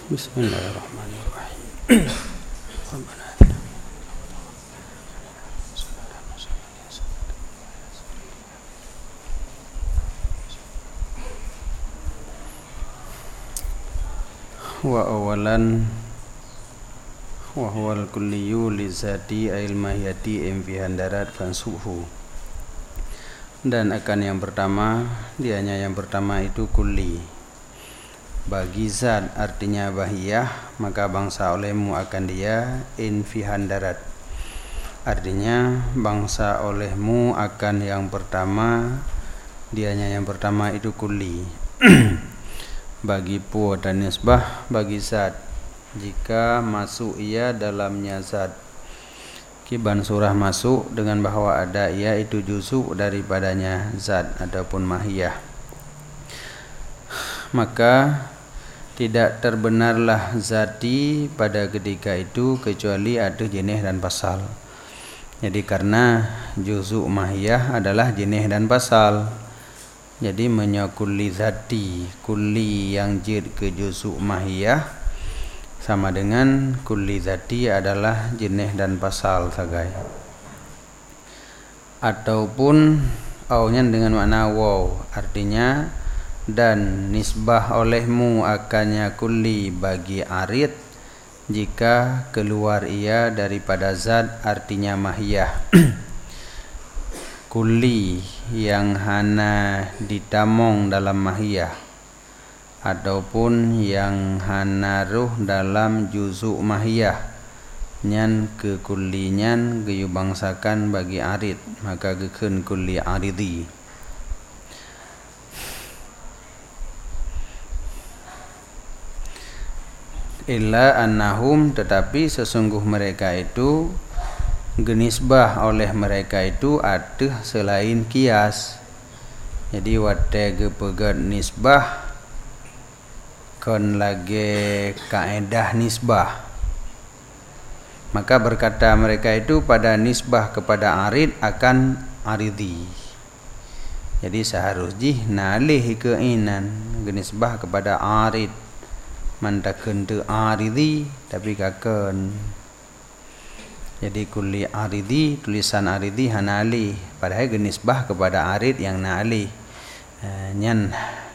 Bismillahirrahmanirrahim. Wa awalan wa huwal kulliyu li zati ail mahiyati imfihandarat fansuhu. Dan akan yang pertama, dianya yang pertama itu kulli. Bagi zat artinya bahiyah, maka bangsa olehmu akan dia infihandarat. Artinya bangsa olehmu akan yang pertama, dianya yang pertama itu kulli. Bagi pu dan nisbah bagi zat, jika masuk ia dalamnya zat. Kiban surah masuk dengan bahwa ada ia itu juzuk daripadanya zat ataupun mahiyah, maka tidak terbenarlah zati pada ketika itu kecuali ada jenis dan pasal. Jadi karena juzuk mahiyah adalah jenis dan pasal, jadi menyakuli zati, kulli yang jid ke juzuk mahiyah sama dengan kulli zati adalah jenis dan pasal sagai. Ataupun aunya dengan makna waw, artinya dan nisbah olehmu akannya kulli bagi arid jika keluar ia daripada zat artinya mahiyah. Kulli yang hana ditamong dalam mahiyah ataupun yang hana ruh dalam juzuk mahiyah, nyan ke kulli nyan geyu bangsakan bagi arid, maka gekeun kulli aridi. Illa annahum, tetapi sesungguh mereka itu genisbah oleh mereka itu ada selain kias. Jadi wate gepegat nisbah kon lagi kaedah nisbah, maka berkata mereka itu pada nisbah kepada arid akan aridi. Jadi seharusnya nalih keinan genisbah kepada arid mantakun tu aridi tapi kakon. Jadi kulli aridi, tulisan aridi hanali, padahal genisbah kepada arid yang nali. Nyan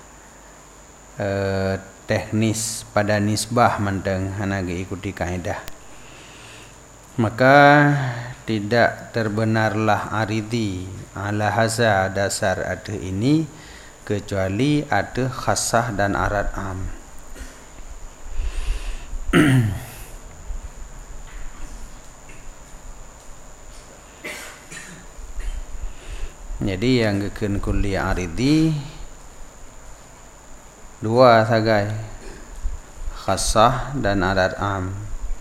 teknis pada nisbah manteng hanage ikuti kaidah. Maka tidak terbenarlah aridi ala haza dasar ada ini kecuali ada khassah dan arad am. Jadi yang gekeun kulli aridi dua sagai, khassah dan arad am.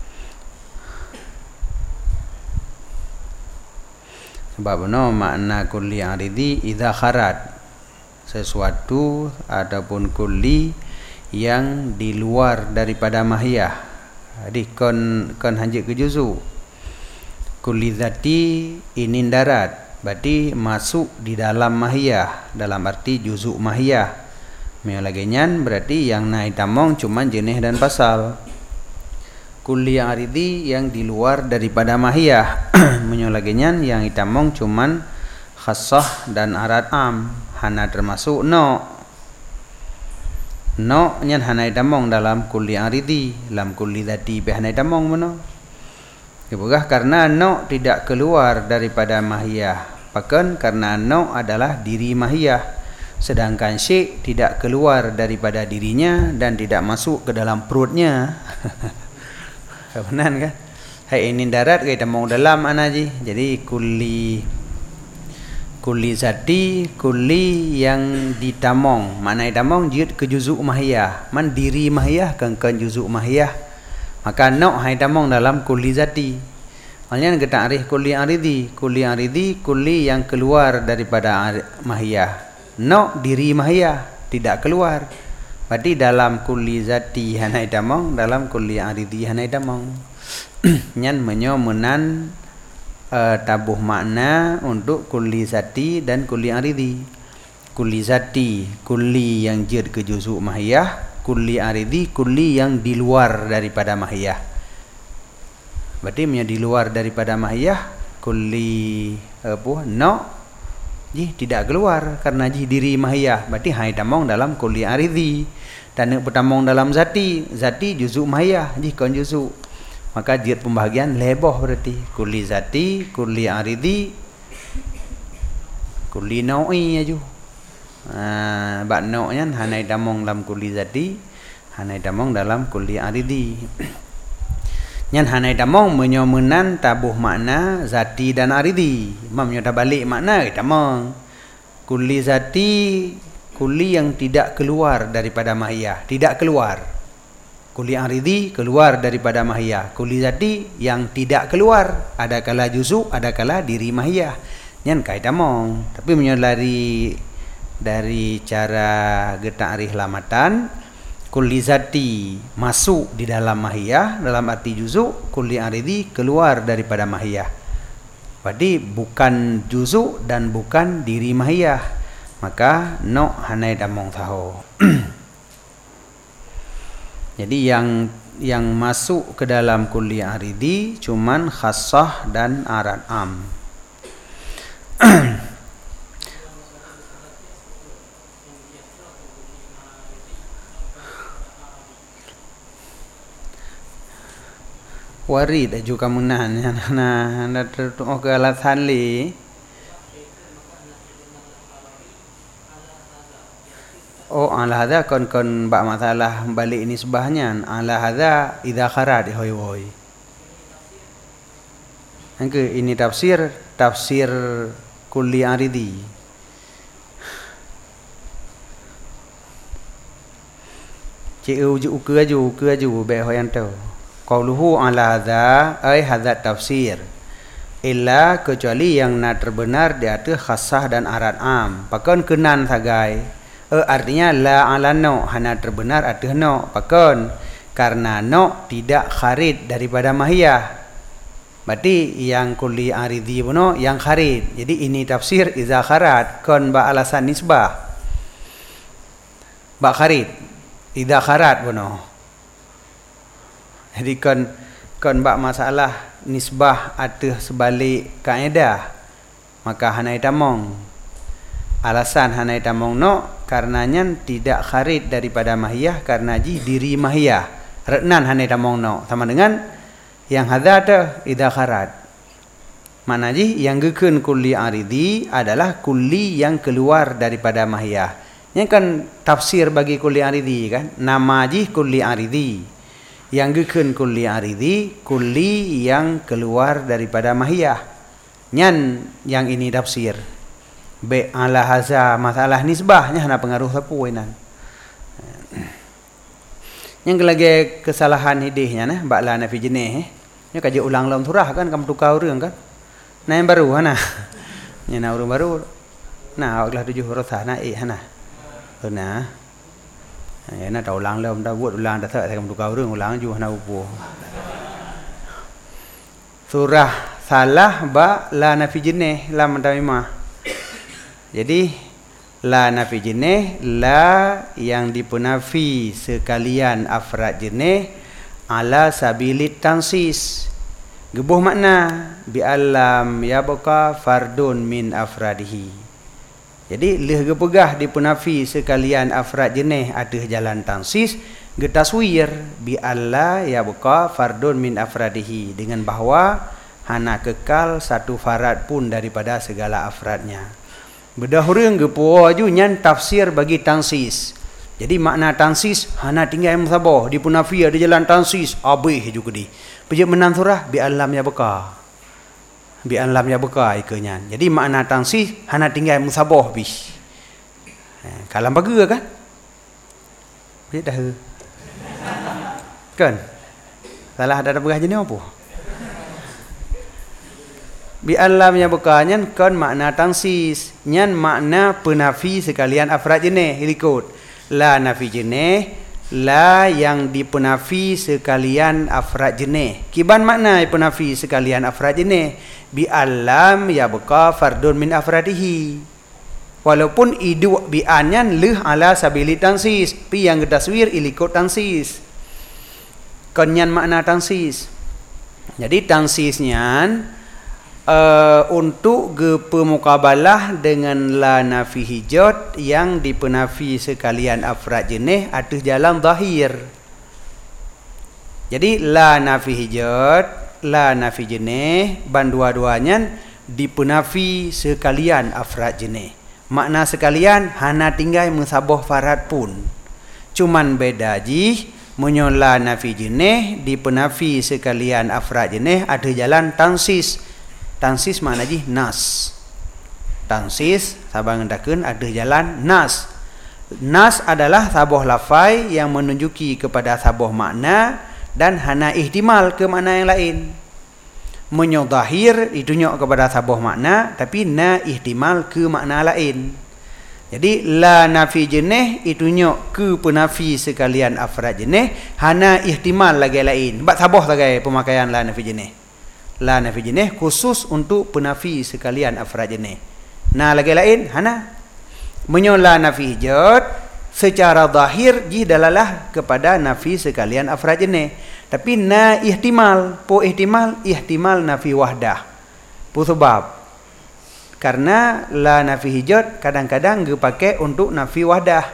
Sebab no makna kulli aridi idza kharat, sesuatu ataupun kulli yang di luar daripada mahiyah. Jadi kon hanjit ke juzu. Kulli zati ini darat, berarti masuk di dalam mahiyah, dalam arti juzuk mahiyah. Melaginyan berarti yang naik tamong cuma jenis dan pasal. Kulli yang aridi yang di luar daripada mahiyah. Menyolaginyan yang itamong cuman khassah dan arad am, hana termasuk no. No nyan hana itamong dalam kulli aridi, dalam kulli zati be hana itamong mono. Kebugah karena no tidak keluar daripada mahiyah. Bahkan karena no adalah diri mahiyah. Sedangkan syekh tidak keluar daripada dirinya dan tidak masuk ke dalam perutnya. Benar kan? Hai ini darat kita mau dalam anaji. Jadi kulli zati, kulli yang ditamong. Mana ditamong jid ke juzuk mahiyah. Man diri mahiyah kan juzuk mahiyah. Maka no hai tamong dalam kulli zati. Maknanya kita arif kulli aridi. Kulli aridi, kulli yang keluar daripada mahiyah. No diri mahiyah tidak keluar. Berarti dalam kulli zati hanai damong, dalam kulli aridi hanai damong. Nyan menyomenan tabuh makna untuk kulli zati dan kulli aridi. Kulli zati, kulli yang jid ke juzuk mahiyah, kulli aridi, kulli yang di luar daripada mahiyah. Berarti punya di luar daripada mahiyah, kulli tidak keluar karena diri mahiyah. Berarti hai tamong dalam kulli aridi. Dan pertamong dalam zati juzuk mahiyah, kon juzuk. Maka jid pembahagian leboh berarti kulli zati, kulli aridi, kulli nau'i aju. Bak nau'nya hanai tamong dalam kulli zati, hanai tamong dalam kulli aridi. Nyan hanai tamong menyomenan tabuh makna zati dan aridi. Mamnya balik makna tamong. Kulli zati, kulli yang tidak keluar daripada mahiyah, tidak keluar. Kulli aridi keluar daripada mahiyah. Kulli zati yang tidak keluar, ada kala juzuk, ada kala diri mahiyah. Nyan kai tamong. Tapi menyolari dari cara getarikh lamatan, kulli zati masuk di dalam mahiyah dalam arti juzuk, kulli aridi keluar daripada mahiyah. Berarti bukan juzuk dan bukan diri mahiyah. Maka no hanai damong taho. Jadi yang masuk ke dalam kulli aridi cuman khassah dan arad am. Warid aju kamunan na tertuh ke alasan li. Oh, ala hadza kon bak masalah balik nisbahnya. Ala hadza idza kharad hoy. Angke ini tafsir kulli aridi. Ceu ke aju be hoyan tau. Qauluhu ala hadza ay hadza tafsir. Illa kecuali yang nak terbenar di atas khassah dan arad am. Pakon kenan sagai. Artinya la ala no hana terbenar atas no. Pakon karena no tidak kharid daripada mahiyah. Berarti yang kulli aridi puno yang kharid. Jadi ini tafsir iza kharat kon ba alasan nisbah. Ba kharid. Iza kharat puno. Jadi kon bak masalah nisbah atas sebalik kaedah, maka hanai tamong. Alasan hanai tamong no karenanya tidak kharid daripada mahiyah karena diri mahiyah. Reknan hanai tamong no sama dengan yang hadza tu idza kharat. Mana yang gekeun kulli aridi adalah kulli yang keluar daripada mahiyah. Yang kan tafsir bagi kulli aridi kan, nama kulli aridi. Yang gekeun kulli aridi, kulli yang keluar daripada mahiyah. Nyan yang ini tafsir. Be ala haza masalah nisbahnya hana pengaruh sapuinan. Yang lagi kesalahan hidihnya nah bakla nafi jenih. Nya kaji ulang dalam surah kan kamu tukar urang kan. Nah yang baru hana. Nya na urang baru. Nah aklah 7 huruf hana hana. Nah. Ya na tau ulang dalam dah buat ulang dah tak kamu tukar urang ulang ju hana upo. Surah salah ba la nafi jenih lam tamimah. Jadi la nafi jenih, la yang dipenafi sekalian afrad jenih ala sabilit tansis. Gebuh makna bi alam yabqa fardun min afradihi. Jadi leh gepegah dipenafi sekalian afrad jenih atas jalan tansis getaswir bi alla yabqa fardun min afradihi dengan bahawa hana kekal satu farad pun daripada segala afradnya. Bedahurang gepo aju nyan tafsir bagi tansis. Jadi makna tansis hana tinggal musabah di punafi ada jalan tansis abih juga di. Pejak menan surah bi alam ya beka. Bi alam ya beka ikanyan. Jadi makna tansis hana tinggal musabah bi. Kalam bagus kan? Pejak dah. Kan? Salah ada begah jenis apa? Bi alam yang bekanyan kan makna tansis, nyan makna penafi sekalian afrad jenih ikut. La nafi jenih, la yang dipenafi sekalian afrad jenih. Kiban makna penafi sekalian afrad jenih? Bi alam ya beka fardun min afradihi. walaupun idu bi'annya leh ala sabili tansis pi yang taswir ilikut tansis konyan makna tansis. Jadi tansisnya untuk pemukabalah dengan la nafi hijat yang dipenafi sekalian afrad jenis atas jalan zahir. Jadi la nafi hijat, la nafi jenis ban dua-duanya dipenafi sekalian afrad jenis. Makna sekalian hana tinggal musabah farad pun. Cuman beda jih menyola nafi jenis dipenafi sekalian afrad jenis ada jalan tansis. Tansis makna ji nas. Tansis sabang ngendakeun ada jalan nas. Nas adalah sabah lafai yang menunjuki kepada sabah makna dan hana ihtimal ke makna yang lain. Menyodahir ditunjuk kepada sabah makna tapi na ihtimal ke makna lain. Jadi la nafi jenis ditunjuk ke penafi sekalian afrad jenis hana ihtimal lagi lain. Sebab sabah lagi pemakaian la nafi jenis. La nafi jenis khusus untuk penafi sekalian afrad jenis. Nah lagi lain hana menyola nafi hijat secara zahir ji dalalah kepada nafi sekalian afrad jenis. Tapi na ihtimal, po ihtimal nafi wahdah. Po sebab karena la nafi hijat kadang-kadang dipakai untuk nafi wahdah.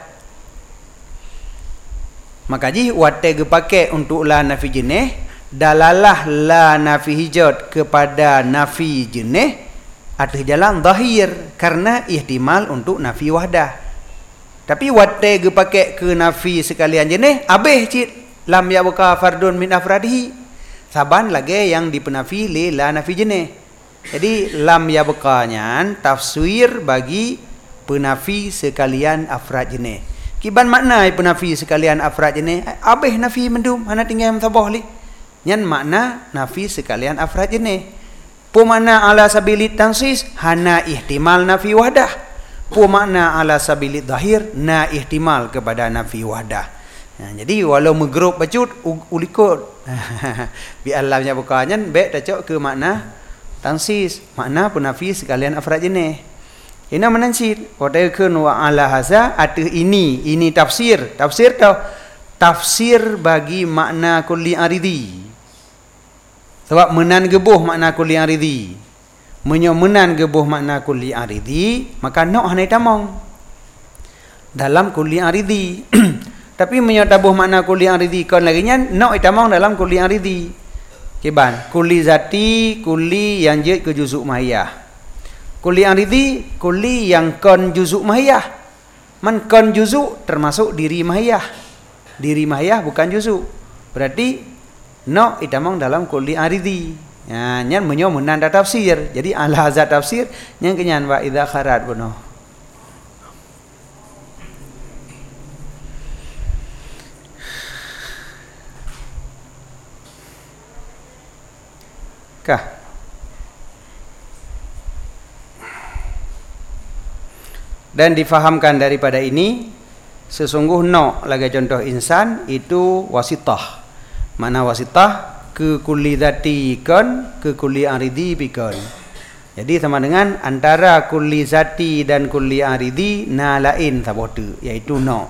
Maka ji wate dipakai untuk la nafi jenis dalalah la nafi hijat kepada nafi jenis atas jalan zahir karena ihtimal untuk nafi wahdah. Tapi wate dipakai ke nafi sekalian jenis habis cik lam yabqa fardun min afradihi saban lagi yang dipenafi li la nafi jenis. Jadi lam yabqanya tafsir bagi penafi sekalian afrad jenis. Kiban makna penafi sekalian afrad jenis habis nafi mendum hana tinggal musabah li. Yang makna nafi sekalian afrad jenis. Pu makna ala sabili tansis hana ihtimal nafi wahdah. Pu makna ala sabili zahir na ihtimal kepada nafi wahdah. Nah, jadi walau megrup bacut ulikut bi alamnya bukannya baik tacok ke makna tansis makna penafi sekalian afrad jenis. Ini menansit wadaikun wa ala haza atau ini tafsir tau tafsir bagi makna kulli aridi. Sebab menan gebuh makna kulli aridi. Menan gebuh makna kulli aridi, maka nok hanai tamong. Dalam kulli aridi. Tapi tabuh makna kulli aridi kon lagi nya nok tamong dalam kulli aridi. Kiban, kulli zati, kulli yang jid ke juzuk mahiyah. Kulli aridi, kulli yang kon juzuk mahiyah. Man kon juzuk termasuk diri mahiyah. Diri mahiyah bukan juzuk. Berarti no itamong dalam kulli aridi. Ya, nyan menyo menanda tafsir. Jadi ala hazat tafsir nyan kenyan wa idza kharat buno. Kah? Dan difahamkan daripada ini sesungguh no lagi contoh insan itu wasitah. Mana wasitah ke kulli zati kon ke kulli aridi bikon. Jadi sama dengan antara kulli zati dan kulli aridi na lain sabotu yaitu no.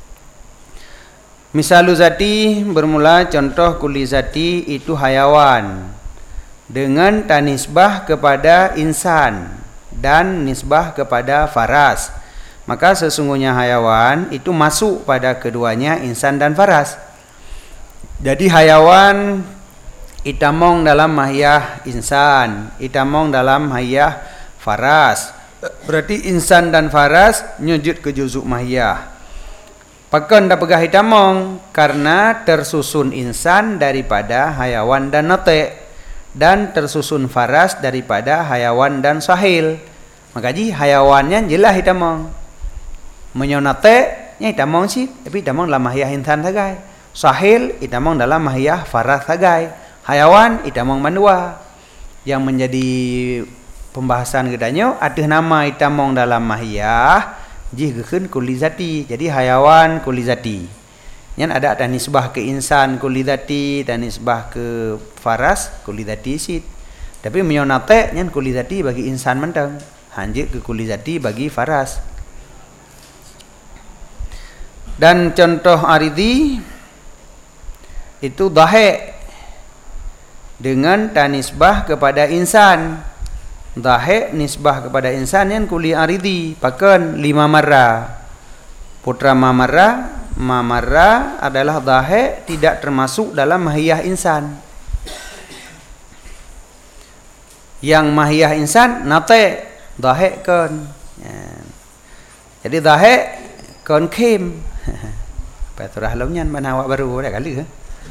Misalu zati bermula contoh kulli zati itu hayawan dengan tanisbah kepada insan dan nisbah kepada faras. Maka sesungguhnya hayawan itu masuk pada keduanya insan dan faras. Jadi hayawan itamong dalam mahiyah insan, itamong dalam mahiyah faras. Berarti insan dan faras nyujud ke juzuk mahiyah. Pakon dah pegah itamong karena tersusun insan daripada hayawan dan nate dan tersusun faras daripada hayawan dan sahil. Maka ji hayawannya jelas itamong. Menyonate nya itamong sih, tapi itamong dalam mahiyah insan sagai. Sahil itamong dalam mahiyah faras sagai. Hayawan itamong mandua. Yang menjadi pembahasan gedanya ada nama itamong dalam mahiyah jih gekeun kulli zati. Jadi hayawan kulli zati. Yang ada nisbah ke insan kulli zati dan nisbah ke faras kulli zati sit. Tapi menyonate nyan kulli zati bagi insan mentang, hanjit ke kulli zati bagi faras. Dan contoh aridi itu dhahik dengan tanisbah kepada insan. Dhahik nisbah kepada insan yang kuli aridi pakan 5 marra. Putra mamara adalah dhahik, tidak termasuk dalam mahiyah insan. Yang mahiyah insan nate dhahik kan. Jadi dhahik kan kim. Paturah lomnya mana awak baru dah kali ke?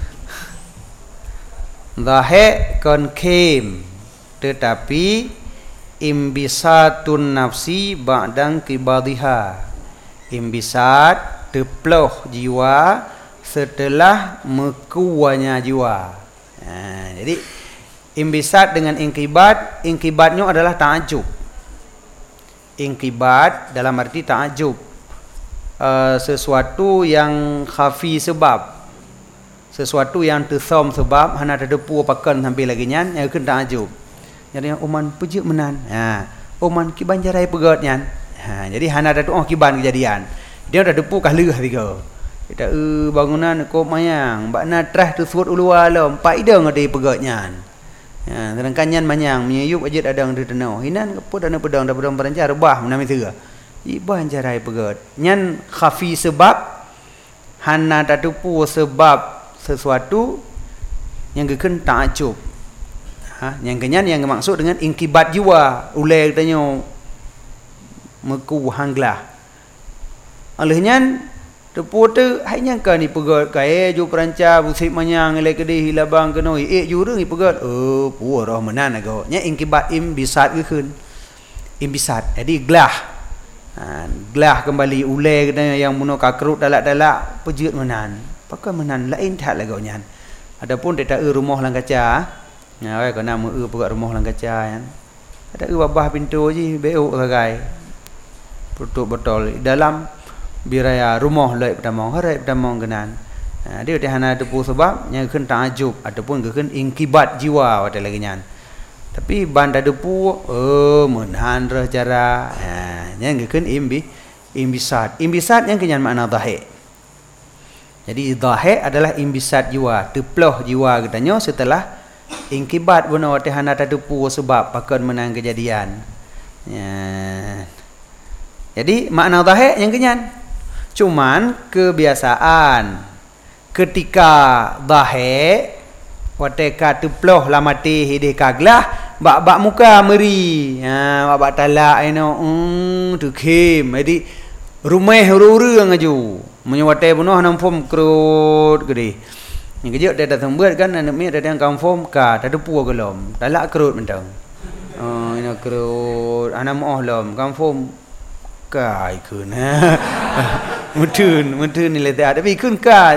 Dhahik kan kim, tetapi imbisatun nafsi ba'dang kibadhiha. Imbisat teploh jiwa setelah mekuanya jiwa. Jadi imbisat dengan inkibat, inkibatnya adalah ta'ajub. Inkibat dalam arti ta'ajub, sesuatu yang khafi sebab, sesuatu yang tersam sebab hana terdepu pakan sampai lagi nyan yang kena ta'ajub. Jadi uman pujuk menan, uman kiban jarai pegat nyan. Jadi hana ada doa kiban kejadian. Dia dah depu kah leuh tiga. Kita bangunan ko mayang, bakna trah tu suat ulu alam, pak ida ngade pegat nyan. Sedangkan nyan manyang menyuyup ajit adang di tenau. Hinan kepo dana pedang dah pedang perancar bah menami tera. Iban jarai pegat. Nyan khafi sebab hana tak depu sebab sesuatu yang geken ta'ajub. Yang kenyan yang maksud dengan inkibat jiwa, ulai katanya meku hanglah. Olehnya tepu tu hanya kan ni pegat kai ju perancar busip manyang ilai kedih hilabang kenoi jurang ni pegat puarah menan ago nya inkibat imbisat keun imbisat jadi glah glah kembali ulai katanya yang muno kakrut dalak-dalak pejut menan pakai menan lain tak lagu nyan adapun tak rumah lang kaca ai kena meu pegat rumah lang kaca kan ada babah pintu je beuk sagai tutup botol dalam biraya rumah lai pertama harai pertama genan. Dia hana depu sebab yang keun ta'ajub ataupun keun inkibat jiwa wate lagi nyan. Tapi banda depu menahan reh cara. Yang keun imbisat. Imbisat yang kenyan makna dhahik. Jadi dhahik adalah imbisat jiwa, teploh jiwa katanya setelah inkibat guna wate hana depu sebab pakan menang kejadian. Jadi makna dhahik yang kenyan. Cuman kebiasaan ketika dhahik wateka teploh lamati hidih kaglah bak muka meri bak talak tu kim jadi rumah huru-huru ngaju menyewate bunuh nampum krut gede yang kejut dia datang buat kan anak mi datang kampung ka tak depu gelom talak krut mentang ina krut anak moh lom kampung kai kun mutun ni letak tapi kun ka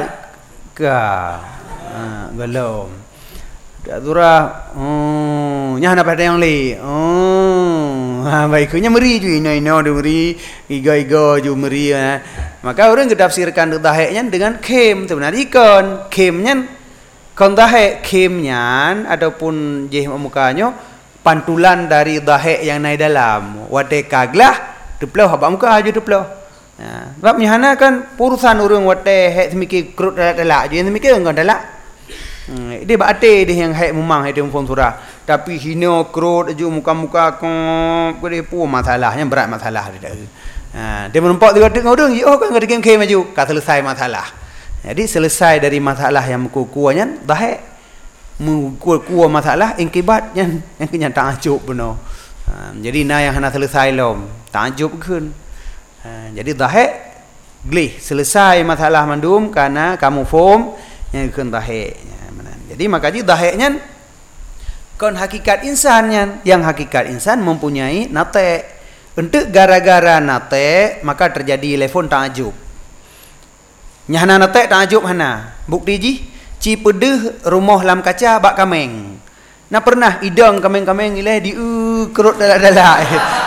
galom dak surah nya nak pada yang le baik kunya meri ju ino de meri iga ju meri maka orang ketafsirkan dhahiknya dengan khem sebenarnya khemnya kon dhahik khemnya ataupun jih mukanya pantulan dari dhahik yang naik dalam wate kaglah teploh abak muka aja teploh. Sebab nyahana kan urusan urang wate hek semiki krut dalak je semiki enggak dalak. Dia bate dia yang hek memang hek telefon surah. Tapi hina krut aja muka-muka kok dia pu masalahnya berat masalah dia. Dia menempok dia kata urang oh kan ada game maju ka selesai masalah. Jadi selesai dari masalah yang kukuanya dah hek kuat masalah inkibat yang kena ta'ajub benar. Jadi na yang hana selesai lom ta'ajub keun. Jadi dhahik glih selesai masalah mandum karena kamu form yang keun dhahik. Jadi makanya dhahiknya kon hakikat insannya yang hakikat insan mempunyai nate. Untuk gara-gara nate maka terjadi telefon ta'ajub. Nyahana nate ta'ajub hana. Bukti ci pedeh rumah lam kaca bak kameng. Na pernah idang kameng-kameng ileh di kerut dalak-dalak.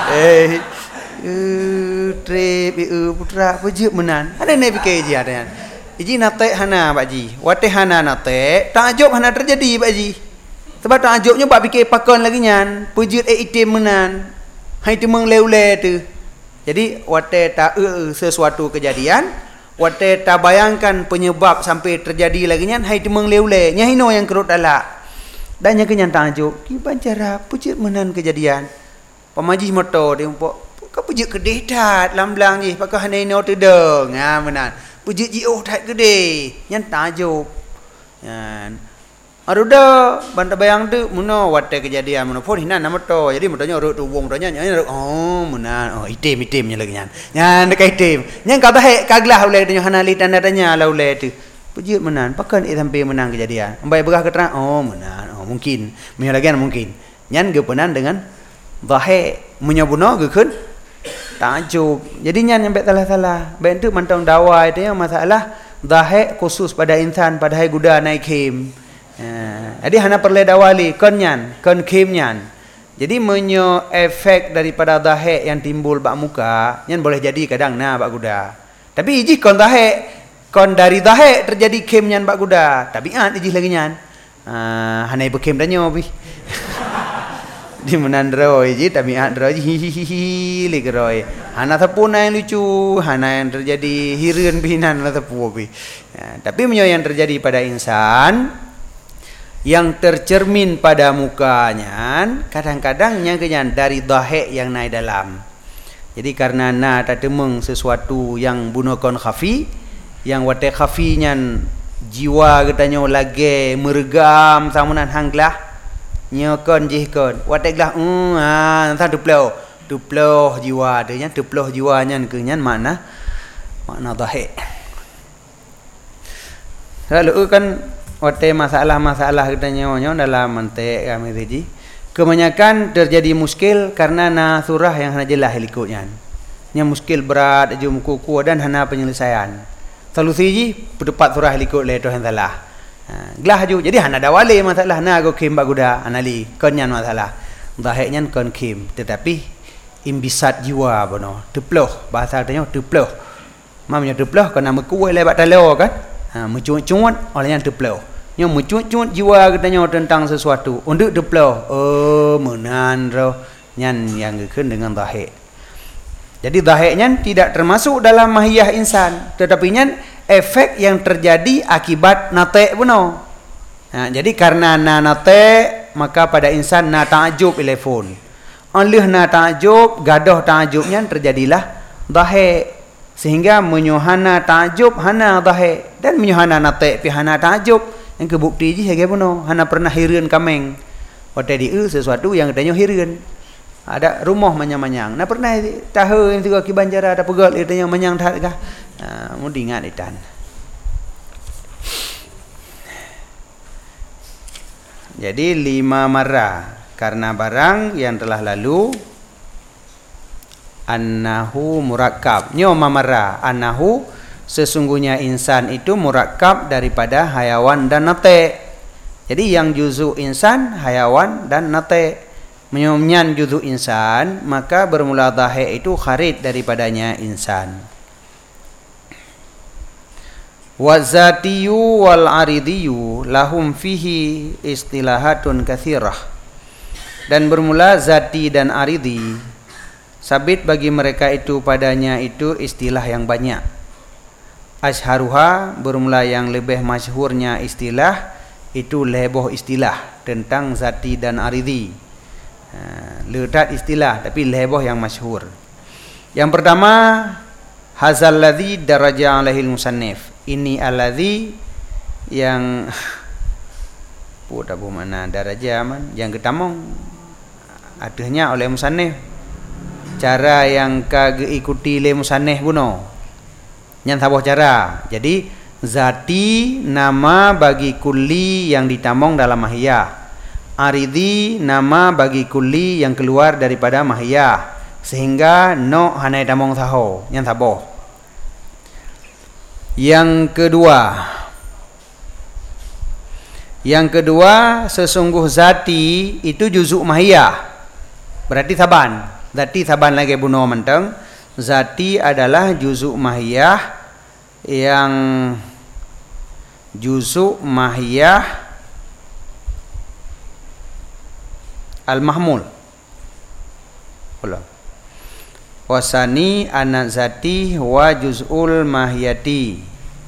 Trip putra pejut menan. Ada ni fikir je ada. Iji nate hana pak ji. Wate hana nate, ta'ajub hana terjadi pak ji. Sebab ta'ajubnya pak fikir pakon lagi nyan, pejut itim menan. Hai tu mengleu-leu tu. Jadi wate ta sesuatu kejadian Wate ta bayangkan penyebab sampai terjadi lagi nyan hai temeng leule nya hino yang kerut dalak dan nya kenyan tajuk ki bancara pujit menan kejadian pamaji moto dia umpok ka pujit kedeh tat lamblang ji pakah hino tedeng ha menan pujit ji oh tat gede nyan tajuk yan aruda banta bayang tu muno wate kejadian muno pun hinan nama to jadi motonya urut tu wong tonya nya oh menan oh item nya lagi nyan dekai item nyan kata he kaglah ulai tu hanali tanda tanya la ulai tu pujit menan pakan sampai menang kejadian ambai berah keterang oh menan oh mungkin menya lagi mungkin nyan gepenan dengan zahe menyabuno gekeun tajuk jadi nyan nyampe salah-salah baik tu mantong dawai tu masalah zahe khusus pada insan pada hai guda naik khim. Jadi hana perle dawali konyan kon kimnyan. Jadi menyo efek daripada dahe yang timbul bak muka nyan boleh jadi kadang na bak guda. Tapi iji kon dahe kon dari dahe terjadi kimnyan bak guda. Tabiat iji lagi nyan. Hana ibu kim danyo bi. Di menandro iji tabiat dro hihihi ligroi. Hana tapuna yang lucu, hana yang terjadi hireun binan la tapu bi. Tapi menyo yang terjadi pada insan yang tercermin pada mukanya kadang-kadang nyangkenyan dari dahe yang naik dalam. Jadi karena na tatemeng sesuatu yang bunokon khafi yang wate khafi nyan jiwa katanya lagi meregam samunan hanglah nyokon jihkon wate glah entah duploh jiwa dia nya duploh jiwa nyan kenyan makna dahe. Lalu kan wate masalah-masalah katanya dalam mantek kami tadi kebanyakan terjadi muskil karena na surah yang hana jelas likutnya nya muskil berat jum kuku dan hana penyelesaian solusi ji pedepat surah likut le to yang salah glah ju jadi hana dawale masalah na go kim baguda anali konyan masalah daheknya kon kim tetapi imbisat jiwa bono deploh bahasa katanya deploh mamnya deploh kana mekuai lebat talo kan mencuat-cuat olehnya deploh yang mencuat-cuat jiwa katanya tentang sesuatu untuk deploh menan roh nyan yang gekeun dengan dahe. Jadi daheknya tidak termasuk dalam mahiyah insan tetapi nyan efek yang terjadi akibat nate buno. Jadi karena na nate maka pada insan na ta'ajub telefon. Oleh na ta'ajub gadoh ta'ajubnya terjadilah dahe. Sehingga menyuhana ta'ajub hana dahe dan menyuhana nate pi hana ta'ajub yang kebukti ji hege puno hana pernah hireun kameng wate dieu sesuatu yang katanya hireun ada rumah manyang-manyang na pernah tahu yang tiga ki banjara ada pegal katanya manyang tat kah mun diingat itan. Jadi 5 marah karena barang yang telah lalu annahu murakkab nyo mamara annahu sesungguhnya insan itu murakkab daripada hayawan dan nate. Jadi yang juzu insan hayawan dan nate menyomnyan juzu insan maka bermula dahe itu kharid daripadanya insan. Wazatiyu wal aridiyu lahum fihi istilahatun katsirah. Dan bermula zati dan aridi sabit bagi mereka itu padanya itu istilah yang banyak. Asharuha bermula yang lebih masyhurnya istilah itu leboh istilah tentang zati dan aridi. Ledat istilah tapi leboh yang masyhur. Yang pertama hazal ladzi daraja alaihil musannif. Ini alladzi yang mana daraja man yang ketamong adanya oleh musannif. Cara yang ikuti le musannif buno nyan saboh cara. Jadi zati nama bagi kulli yang ditamong dalam mahiyah, aridi nama bagi kulli yang keluar daripada mahiyah, sehingga no hanai tamong saho nyan saboh. Yang kedua sesungguh zati itu juzuk mahiyah berarti saban. Zati saban lagi buno menteng. Zati adalah juzuk mahiyah yang juzuk mahiyah al-mahmul. wasani anak zati wa juz'ul mahiyati.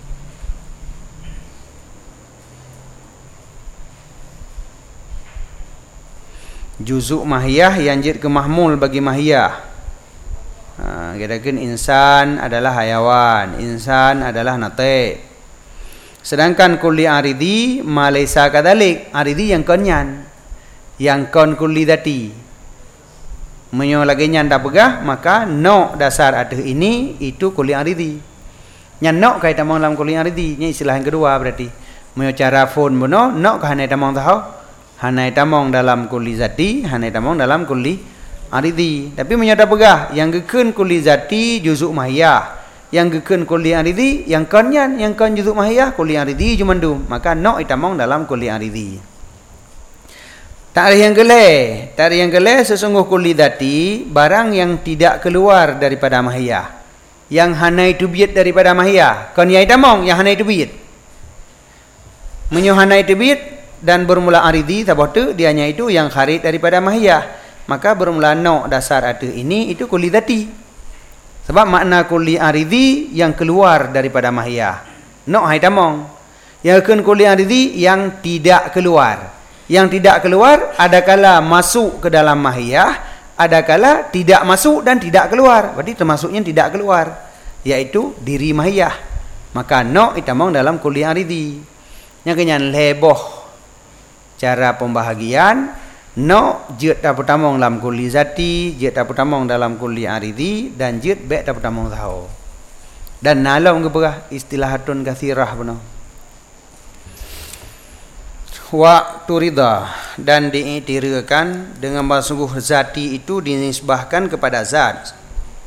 Juzuk mahiyah yang jid ke mahmul bagi mahiyah. Katakan insan adalah hayawan, insan adalah natik. Sedangkan kulli aridi malaysa kadalik, aridi yang konyan, yang kon kulli dati. Menyo lagi nyan dah pegah, maka no dasar aduh ini itu kulli aridi. Nyan no kaitan mong dalam kulli aridi, nya istilah yang kedua berarti. Menyo cara phone bono no ka hanai tamong tahu. Hanai tamong dalam kulli zati, hanai tamong dalam kulli aridi. Tapi menyata pegah yang gekeun kulli zati juzuk mahiyah, yang gekeun kulli aridi yang konyan, yang kon juzuk mahiyah kulli aridi jumandum, maka no itamong dalam kulli aridi. Takrif yang gele sesungguh kulli zati barang yang tidak keluar daripada mahiyah, yang hanai tubiyat daripada mahiyah, kon ya itamong yang hanai tubiyat. Menyo hanai tubiyat dan bermula aridi tabotu dianya itu yang kharit daripada mahiyah, maka bermula no dasar atu ini itu kulli zati. Sebab makna kulli aridi yang keluar daripada mahiyah, no hai tamong. Yang kun kulli aridi yang tidak keluar, yang tidak keluar adakala masuk ke dalam mahiyah, adakala tidak masuk dan tidak keluar. Berarti termasuknya tidak keluar, yaitu diri mahiyah, maka no itamong dalam kulli aridi. Yang kenyan leboh cara pembahagian no jid dapat tamong dalam kulli zati, jid dapat tamong dalam kulli aridi, dan jid be dapat tamong tahu. Dan nalong gebah istilahatun katsirah benar. Wa turida, dan diiktirkan dengan sungguh zati itu dinisbahkan kepada zat.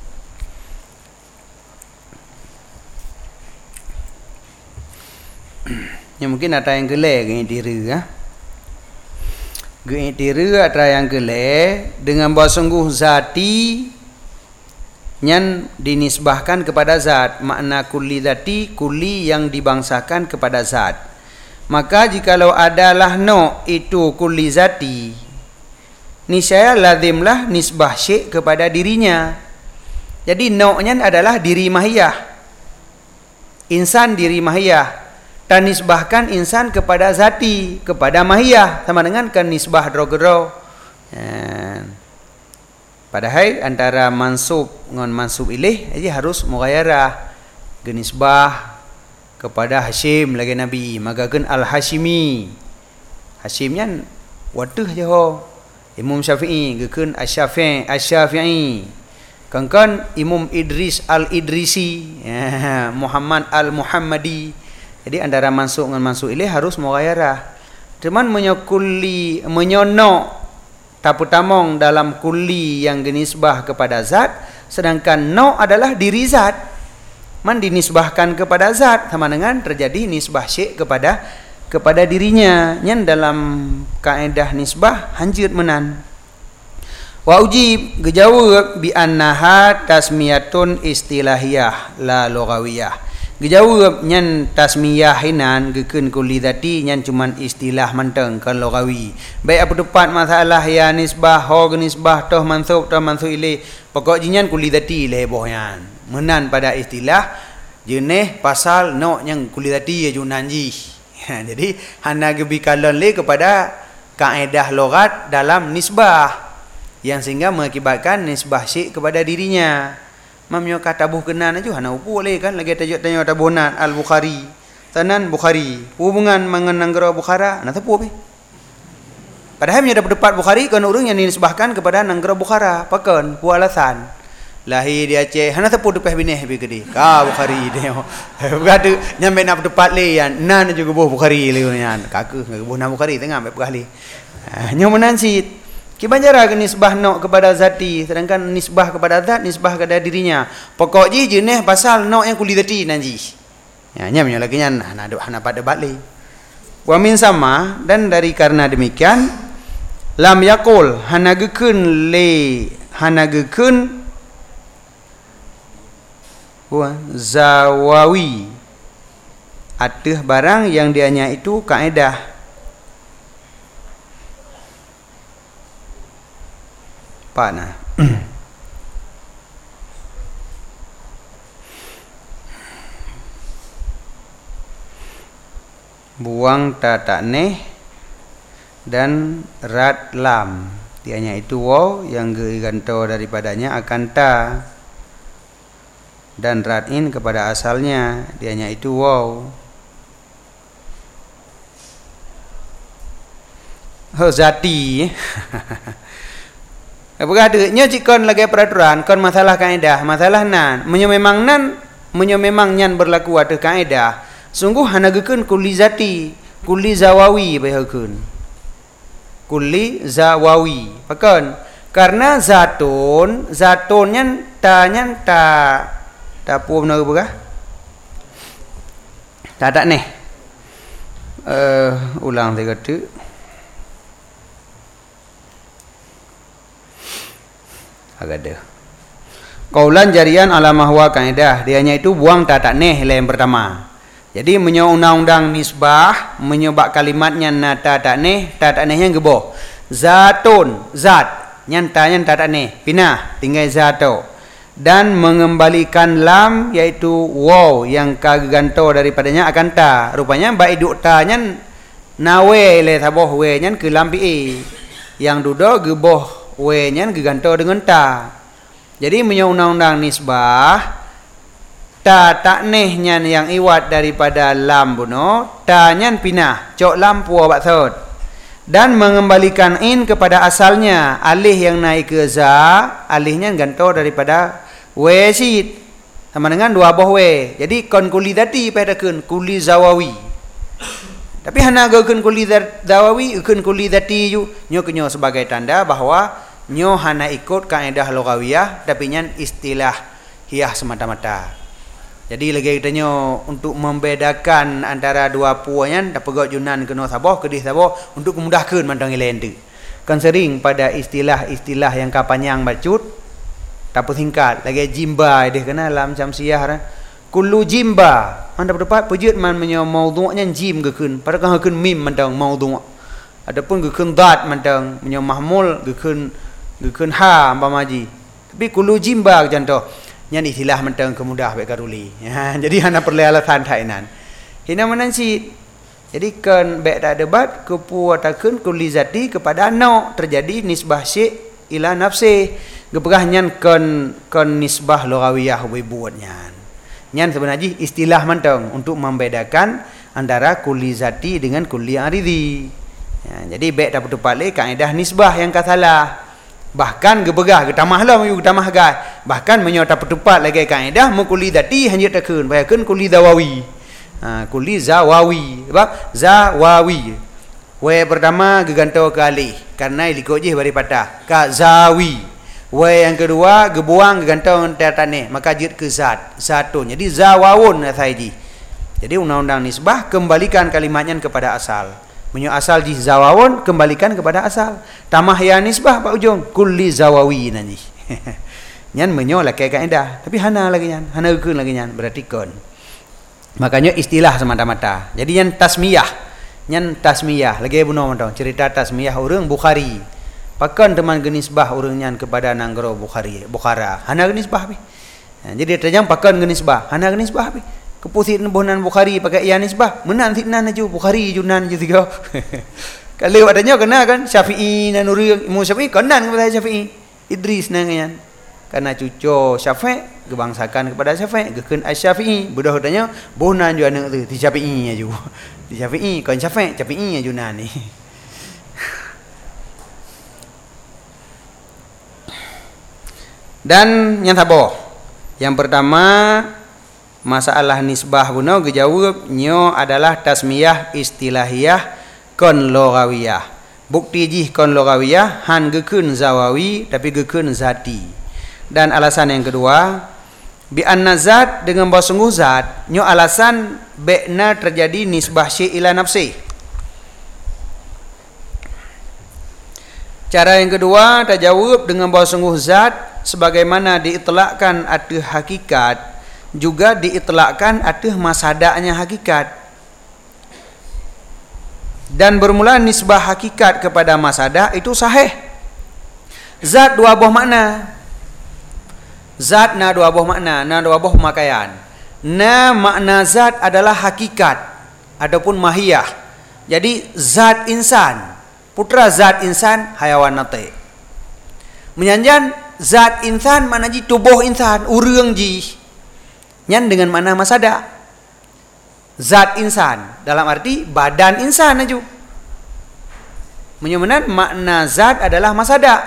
Yang mungkin ada yang gelek ini diri ya. Geitira ada yang gele dengan bahawa sungguh zati nyan dinisbahkan kepada zat, makna kulli zati kulli yang dibangsakan kepada zat. Maka jikalau adalah no itu kulli zati, niscaya lazimlah nisbah syek kepada dirinya. Jadi no nyan adalah diri mahiyah, insan diri mahiyah. Dan nisbahkan insan kepada zati, kepada mahiyah, sama dengan kan nisbah drogero. Padahal antara mansub dengan mansub ilih aja harus mughayarah. Genisbah kepada Hashim lagi Nabi, maka kan al-Hashimi. Hashimnya waduh jeho. Imam Syafi'i gekeun Asy-Syafi'i. Kan Imam Idris al-Idrisi, Muhammad al-Muhammadi. Jadi antara mansuk dengan mansuk ilaih harus mughayarah. Cuman menyono tapu tamong dalam kulli yang dinisbah kepada zat, sedangkan no adalah diri zat. Man dinisbahkan kepada zat sama dengan terjadi nisbah syek kepada dirinya. Yang dalam kaedah nisbah hanjut menan. Wa ujib gejawab bi annaha tasmiyatun istilahiyah la lughawiyah. Gejawab nyan tasmiyahinan gekeun kulli zati nyan cuman istilah manteng kan lughawi. Baik apa tepat masalah ya nisbah ho nisbah toh mansub ilaih. Pokok jinyan kulli zati leboh yan. Menan pada istilah jenis pasal no yang kulli zati ya junanji. Jadi hana gebi kalon le kepada kaedah logat dalam nisbah yang sehingga mengakibatkan nisbah syek kepada dirinya. Mamnyo kata buh kenan aja hana upu boleh kan lagi tajuk tanya tabunan al-Bukhari. Tanan Bukhari, hubungan mengenang gero Bukhara na tepu be. Padahal nya dapat depat Bukhari kan urang yang dinisbahkan kepada nanggero Bukhara, pakeun ku alasan. Lahir di Aceh hana tepu depeh bineh be gede. Ka Bukhari dia. Berada nyampe nak depat le yan nan juga buh Bukhari le yan. Kakek buh na Bukhari tengah be pegah le. Nya menan sit. Kibanjara ke nisbah no kepada zati, sedangkan nisbah kepada zat nisbah kepada dirinya. Pokok je jenis pasal no yang kulli zati nanji. Ya nya lagi nya hana pada debat le. Wa min sama, dan dari karena demikian lam yaqul hana gekeun wa zawawi ateuh barang yang dianya itu kaedah pana buang ta tak neh dan rad lam. Dianya itu waw yang ganto daripadanya akan ta, dan rad in kepada asalnya, dianya itu waw. Zati. Berkatanya cikon lagi peraturan, kon masalah kaedah, masalah nan, memang nyan berlaku ada kaedah. Sungguh hanagekeun kulli zati, kulli zawawi bahekeun. Kulli zawawi. Pakon karena zatonnya ta pu benar berkah? Tak neh. Ulang saya kata. Agada. Qaulan jarian ala mahwa kaedah, dianya itu buang tak neh yang pertama. Jadi menyo undang-undang nisbah menyebab kalimatnya na tak nehnya geboh. Zatun, zat, nyanta tak neh, pinah tinggal zato. Dan mengembalikan lam yaitu waw yang kaganto daripadanya akan ta. Rupanya ba iduk ta nyan nawe le saboh we nyan ke lam pi. Yang dudo geboh we nyan geganto dengan ta. Jadi menyo undang-undang nisbah ta tak neh nyan yang iwat daripada lam buno, ta nyan pinah cok lam puwa baksud, dan mengembalikan in kepada asalnya, alih yang naik ke za, alihnya ganto daripada we sid, sama dengan dua boh we. Jadi kon kuli tadi padakeun kuli zawawi. Tapi hana gakeun kuli zawawi, gakeun kuli tadi ju nyo sebagai tanda bahwa nyo hana ikut kaedah lugawiyah, tapi nyan istilah hiyah semata-mata. Jadi lagi kitanya untuk membedakan antara dua puanyan dapat gak junan kena saboh kedih saboh untuk memudahkan mandang lain tu. Kan sering pada istilah-istilah yang kapanjang bacut tapi singkat lagi jimba dia kena dalam syamsiah dah. Kullu jimba anda berdepat pujud man menyo maudhu'nya jim gekeun padahal gekeun mim mandang maudhu'. Adapun gekeun dhat mandang menyo mahmul gekeun ha umpamaji. Tapi kullu jimba contoh nyan istilah mentang kemudah baik karuli. Ya, jadi hana perlu alasan thainan. Hina menansi. Jadi kan baik tak debat kepuatakeun kulli zati kepada no terjadi nisbah syai ila nafsi. Gepegah nyan kan nisbah lughawiyah buat nyan. Nyan sebenarnya istilah mentang untuk membedakan antara kulli zati dengan kulli aridi. Ya, jadi baik tak betul pale kaedah nisbah yang kasalah. Bahkan gebegah getamah lah mayu getamah gai. Bahkan menyota petupat lagi kaedah mukuli dati hanya takeun bayakeun kuli zawawi. Kuli zawawi. Sebab zawawi. We pertama gegantau ke alih karena ilikot je bari patah. Ka zawi. We yang kedua gebuang gegantau taneh maka jid ke zat. Zatun. Jadi zawawun saiji. Jadi undang-undang nisbah kembalikan kalimatnya kepada asal. Menyo asal di zawawun kembalikan kepada asal. Tamah ya nisbah pak ujung kulli zawawi nanti. Nyan menyo lah kaedah. Tapi hana lagi nyan, hana gekeun lagi nyan berarti kon. Makanya istilah semata-mata. Jadi nyan tasmiyah lagi buno mantau cerita tasmiyah urang Bukhari. Pakan teman genisbah urang nyan kepada nanggro Bukhara. Hana genisbah pi. Jadi terjang pakan genisbah, hana genisbah pi. Kepusin bohnan Bukhari pakai ya nisbah menan fitnan aja Bukhari junan je tiga. Kalau adanya kena kan Syafi'i dan Nuri Imam Syafi'i kenan kepada Syafi'i Idris nangan karena cucu Syafi' gebangsakan kepada Syafi' gekeun Asy-Syafi'i budak adanya bohnan ju anak tu di Syafi'i aja. Di Syafi'i kon Syafi'i junan ni. Dan yang saboh. Yang pertama masalah nisbah buno gejawab nyo adalah tasmiyah istilahiyah kon lughawiyah. Bukti jih kon lughawiyah han gekeun zawawi tapi gekeun zati. Dan alasan yang kedua bi anna zat dengan bahasa sungguh zat nyo alasan bekna terjadi nisbah syai ila nafsi. Cara yang kedua tajawab dengan bahasa sungguh zat sebagaimana diitlakkan atau hakikat juga diitlakkan atau masadaknya hakikat. Dan bermula nisbah hakikat kepada masadah itu sahih. Zat dua buah makna. Zat na dua buah makna, na dua buah pemakaian. Na makna zat adalah hakikat. ataupun mahiyah. Jadi zat insan, putra zat insan hayawan nate. Menyanjan zat insan mana ji tubuh insan urang ji. Nyan dengan mana masada. Zat insan dalam arti badan insan aju. Menyamanan makna zat adalah masada.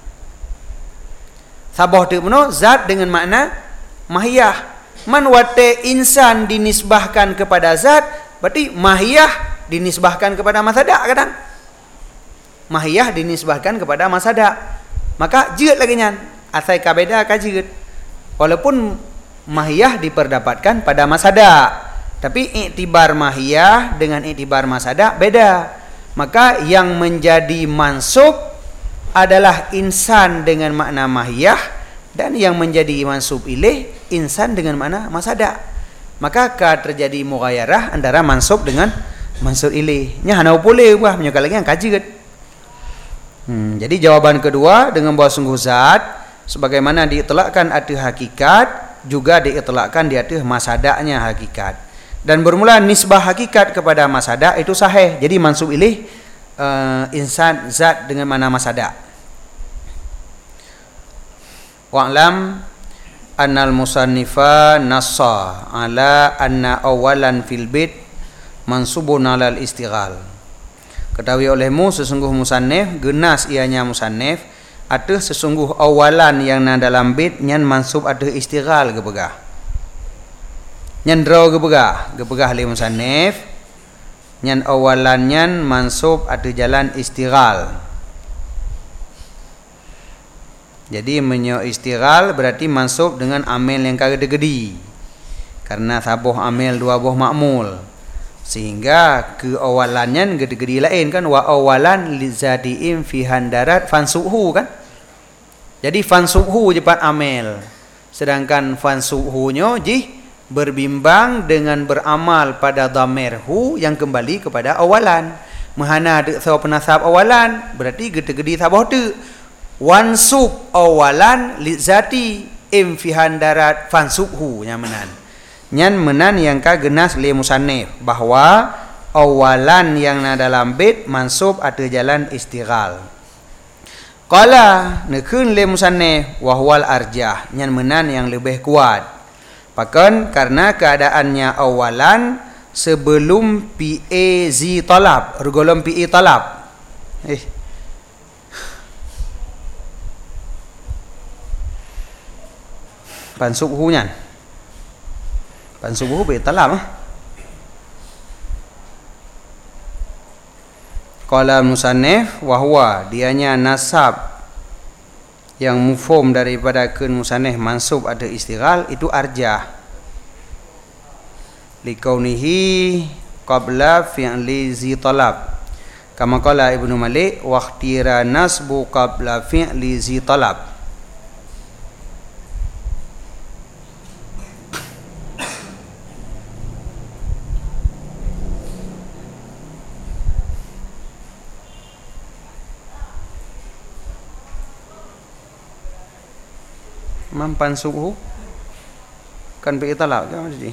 Sabah tu meno zat dengan makna mahiyah. Man wate insan dinisbahkan kepada zat, berarti mahiyah dinisbahkan kepada masada kadang. Mahiyah dinisbahkan kepada masada. Maka jeut lagi nyan. Asai ka beda ka jeut. Walaupun mahiyah diperdapatkan pada masada, tapi iktibar mahiyah dengan iktibar masada beda. Maka yang menjadi mansub adalah insan dengan makna mahiyah, dan yang menjadi mansub ilaih insan dengan makna masada. Maka terjadi mughayarah antara mansub dengan mansub ilaih. Nya hanau boleh buah menyokal lagi yang kajiut. Jadi jawaban kedua dengan bahwa sungguh zat sebagaimana diitlakkan arti hakikat juga diitlakkan di arti masadanya hakikat. Dan bermula nisbah hakikat kepada masada itu sahih. Jadi mansub ilaih insan zat dengan makna masada. Wa'lam annal musannifa nassa ala anna awalan fil bait mansubun alal istighal. Ketahui olehmu sesungguh musannif genas ianya musannif ada sesungguh awalan yang na dalam bait nyan mansub ada istighal gebegah. Nyan draw gebegah li musannif nyan awalan nyan mansub ada jalan istighal. Jadi menyo istighal berarti mansub dengan amil yang kagede-gede. Karena sabuh amil dua buah makmul. Sehingga ke awalannya gede-gede lain kan, wa awalan lizadiim fi handarat fansubhu kan. Jadi fansubhu jepat amil. Sedangkan fansubhu-nyo jih berbimbang dengan beramal pada dhamirhu yang kembali kepada awalan. Mahana de saw penasab awalan berarti gede-gede sabuh tu. Wansub awalan lizati imfihan darat fansubhu nyamanan. Nyan menan yang ka genas li musannif bahwa awalan yang na dalam bait mansub ada jalan istighal. Qala nekeun li musannif wa huwal arjah, nyan menan yang lebih kuat. Pakan karena keadaannya awalan sebelum PA zi talab, rugolom PA talab. Pansubhu nyan. Pansubhu be talab Qala musannif wa huwa dianya nasab yang mufhum daripada kun musannif mansub ada istighal itu arjah. Likaunihi qabla fi'li zi talab. Kama qala Ibnu Malik wa ikhtira nasbu qabla fi'li zi talab. Mampan subuh kan bi talab kan jadi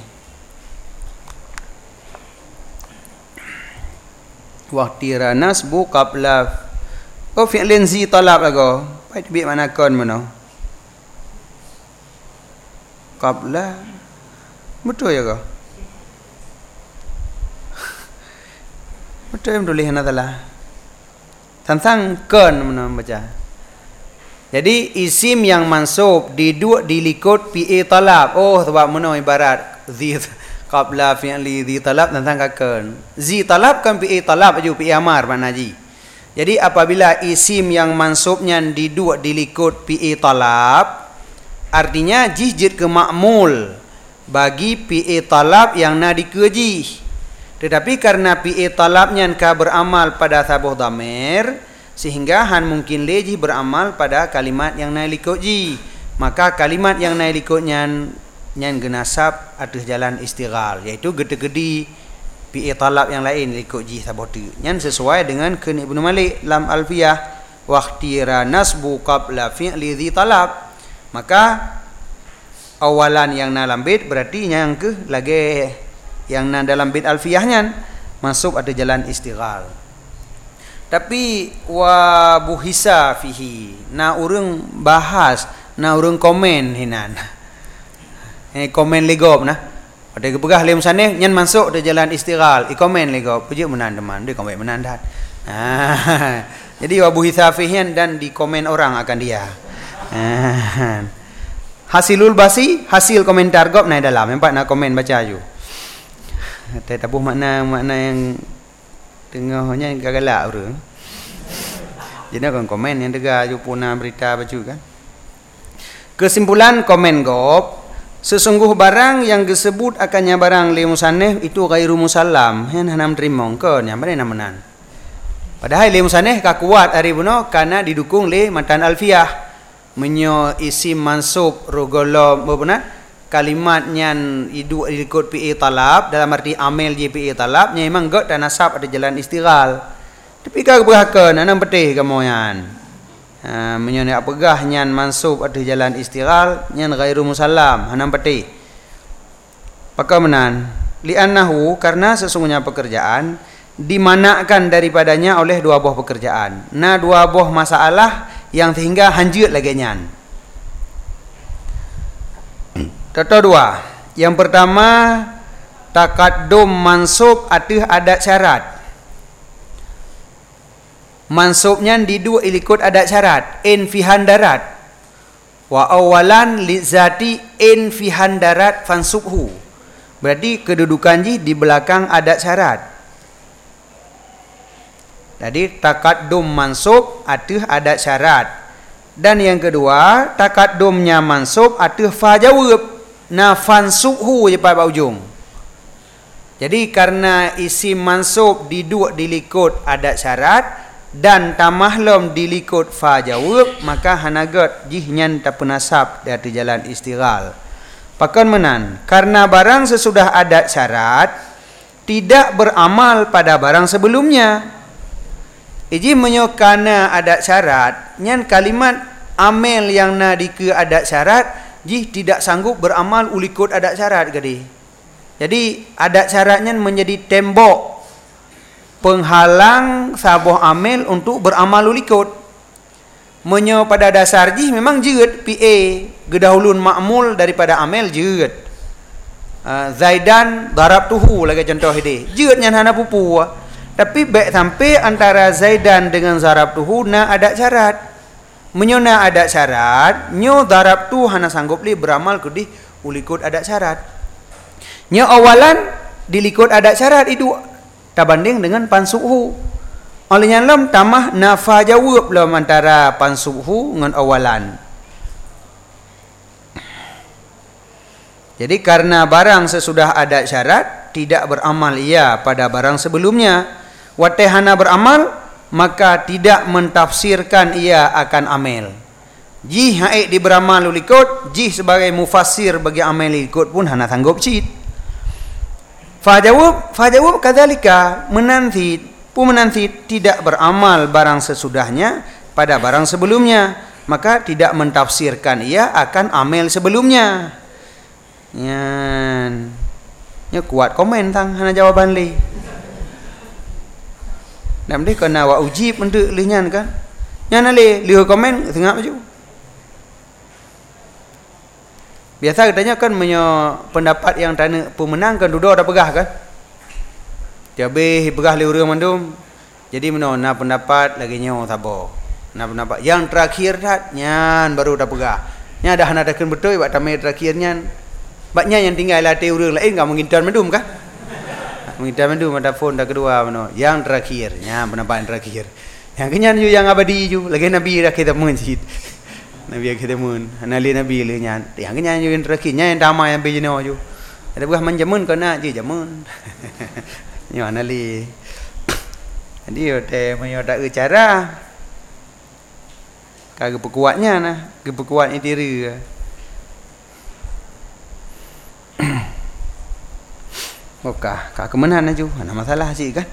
waqtira nasbu qabla fi'lin zi talab lago baik bi mana kon mano qabla betul ya go betul yang tulis nadalah tentang kon mano baca. Jadi isim yang mansub dilikut PA talab. Oh sebab mana ibarat zi qabla fi'li zi talab tentang kaken. Zi talab kan PA talab aju PA amar mana ji. Jadi apabila isim yang mansubnya dilikut PA talab artinya jijid ke makmul bagi PA talab yang na dikeji. Tetapi karena PA talabnya ka beramal pada sabuh dhamir sehingga han mungkin leji beramal pada kalimat yang naik likut ji. Maka kalimat yang naik likutnya nyan genasab atas jalan istighal, iaitu gede-gede PA talab yang lain likut ji sabotu. Nyan sesuai dengan kun Ibnu Malik lam alfiyah waqtira nasbu qabla fi'li dhi talab. Maka awalan yang dalam bait berarti yang ke lagi yang dalam bait alfiyahnya mansub ada jalan istighal. Tapi wa buhisa fihi, na urang bahas, na urang komen hinan. Komen legop nah. Pada kepegah lem sana nyan masuk ada jalan istighal, komen legop. Puji menan teman, dia komen menan dah. Jadi wa buhisa fihi dan di komen orang akan dia. Hasilul basi, hasil komentar gop naik dalam. Nampak nak komen baca ju. Tabuh makna yang tengahnya galak orang. Jadi akan komen yang tegar ju puna berita baju kan. Kesimpulan komen gop, sesungguh barang yang disebut akannya barang li musannif itu ghairu musallam, hen hanam terima ke nya mana namanan. Padahal li musannif ka kuat hari buno karena didukung li matan alfiyah. Menyo isim mansub rogolo benar kalimat nyan idu ikut PE talab dalam arti amil je PE talab nya memang gak dan nasab ada jalan istighal. Tapi kau berhaka nanam petih kamu yan. Menyo ni apegah nyan mansub ada jalan istighal nyan ghairu musallam hanam petih. Pakau menan li'annahu karena sesungguhnya pekerjaan dimanakan daripadanya oleh dua buah pekerjaan. Nah dua buah masalah yang sehingga hanjut lagi nyan. Contoh dua. Yang pertama taqaddum mansub atih adat syarat. Mansubnya didu ilikut adat syarat in fihan darat. Wa awalan li zati in fihan darat fansubhu. Berarti kedudukan di belakang adat syarat. Jadi taqaddum mansub atih adat syarat. Dan yang kedua, taqaddumnya mansub atih fa jawab. Na fansubhu je pada ujung. Jadi karena isim mansub diduk dilikut adat syarat dan tamahlum dilikut fa jawab, maka hanagat jihnya tak penasab dari jalan istighal. Pakan menan, karena barang sesudah adat syarat tidak beramal pada barang sebelumnya. Iji menyokana adat syarat, nyan kalimat amil yang na dike adat syarat, jih tidak sanggup beramal ulikut adat syarat gadi. Jadi adat syaratnya menjadi tembok penghalang sabuh amil untuk beramal ulikut. Menyo pada dasar jih memang jeut PA gedahulun ma'mul daripada amil jeut. Zaidan darabtuhu lagi contoh ini. Jeut nyan hana pupu. Tapi baik sampai antara Zaidan dengan zarabtuhu na adat syarat. Menyona adat syarat, nyo darabtu hana sanggup li beramal kudi ulikut adat syarat. Nyo awalan dilikut adat syarat itu tabanding dengan pansubhu. Olehnya lam tamah nafa jawab lam antara pansubhu dengan awalan. Jadi karena barang sesudah adat syarat tidak beramal ia pada barang sebelumnya. Watehana beramal maka tidak mentafsirkan ia akan amil. Jih haid di beramal ulikut, jih sebagai mufassir bagi amil ulikut pun hana sanggup cit. Fajawab kadzalika menanti tidak beramal barang sesudahnya pada barang sebelumnya, maka tidak mentafsirkan ia akan amil sebelumnya. Yan. Nya kuat komen tang hana jawaban li. Nam dia kena wa ujib untuk lihnyan kan. Nyan ali liho komen tengah maju. Biasa katanya kan menyo pendapat yang tanya pemenang kan duduk dah pegah kan. Jabe pegah li urang mandum. Jadi meno na pendapat lagi nyo sabo. Na pendapat yang terakhir dah nyan baru dah pegah. Nya dah hana dakeun betul buat tamai terakhir nyan. Baknya yang tinggal latih urang lain enggak mengintan mandum kan. Mengintan mandum ada phone dah kedua meno. Yang terakhirnya pendapat yang terakhir. Yang kenyan ju yang abadi ju lagi nabi dah kita menjid. Nabi kita mun anali nabi le nyan. Yang kenyan ju yang terakhirnya yang damai yang bejino ju. Ada buah manjamun kena je jamun. Nyo anali. Jadi teh menyo dak cara kagak perkuatnya nah, keperkuatnya diri. Okah, kak kemenan aja, mana masalah sih kan?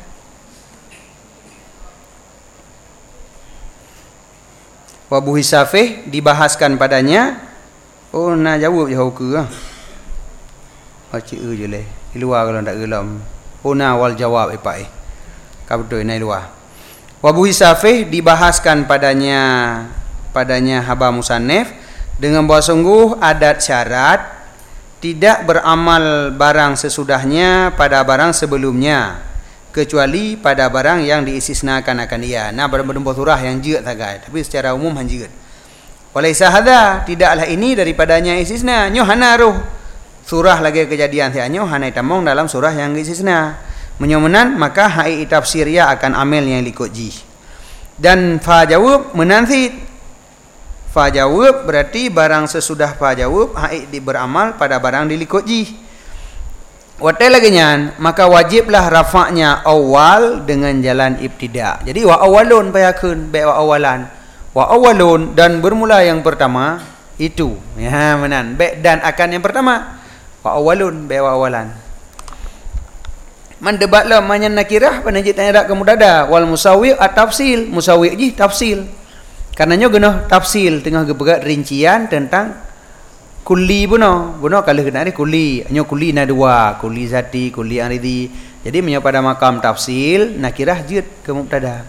Wabu Hisafih dibahaskan padanya. Oh, nak jawab jauh ke? Baca je leh. Di luar kalau tak gelam. Huna wal jawab ipai. Kabdo inai luar. Wabu hisafih dibahaskan padanya haba musannif dengan bahawa sungguh adat syarat tidak beramal barang sesudahnya pada barang sebelumnya kecuali pada barang yang diistisnakan akan dia. Nah, barang-barang surah yang jeut tagai, tapi secara umum hanjeut. Walaisa hadza, tidaklah ini daripadanya istisna. Nyo hana ruh surah lagi kejadian tianyo hana tamong dalam surah yang istisna. Menyomenan maka hai tafsir ya akan amel yang likut ji. Dan fa jawab menanti. Fa jawab berarti barang sesudah fa jawab hai beramal pada barang dilikut ji. Watai lagi nyan, maka wajiblah rafa'nya awal dengan jalan ibtida. Jadi wa awalun payakun, wa awalan. Wa awalun dan bermula yang pertama itu. Ya menan. Dan akan yang pertama. Wa awalun wa awalan. Man debatlah manyan nakirah panajit tanya dak kemudada wal musawi at-tafsil. Musawi ji tafsil. Karenanya guna tafsil tengah gebegat rincian tentang kulli buno kalau kena ni kulli hanya kulli na dua kulli zati kulli aridi. Jadi menyo pada makam tafsil nakirah jid ke mubtada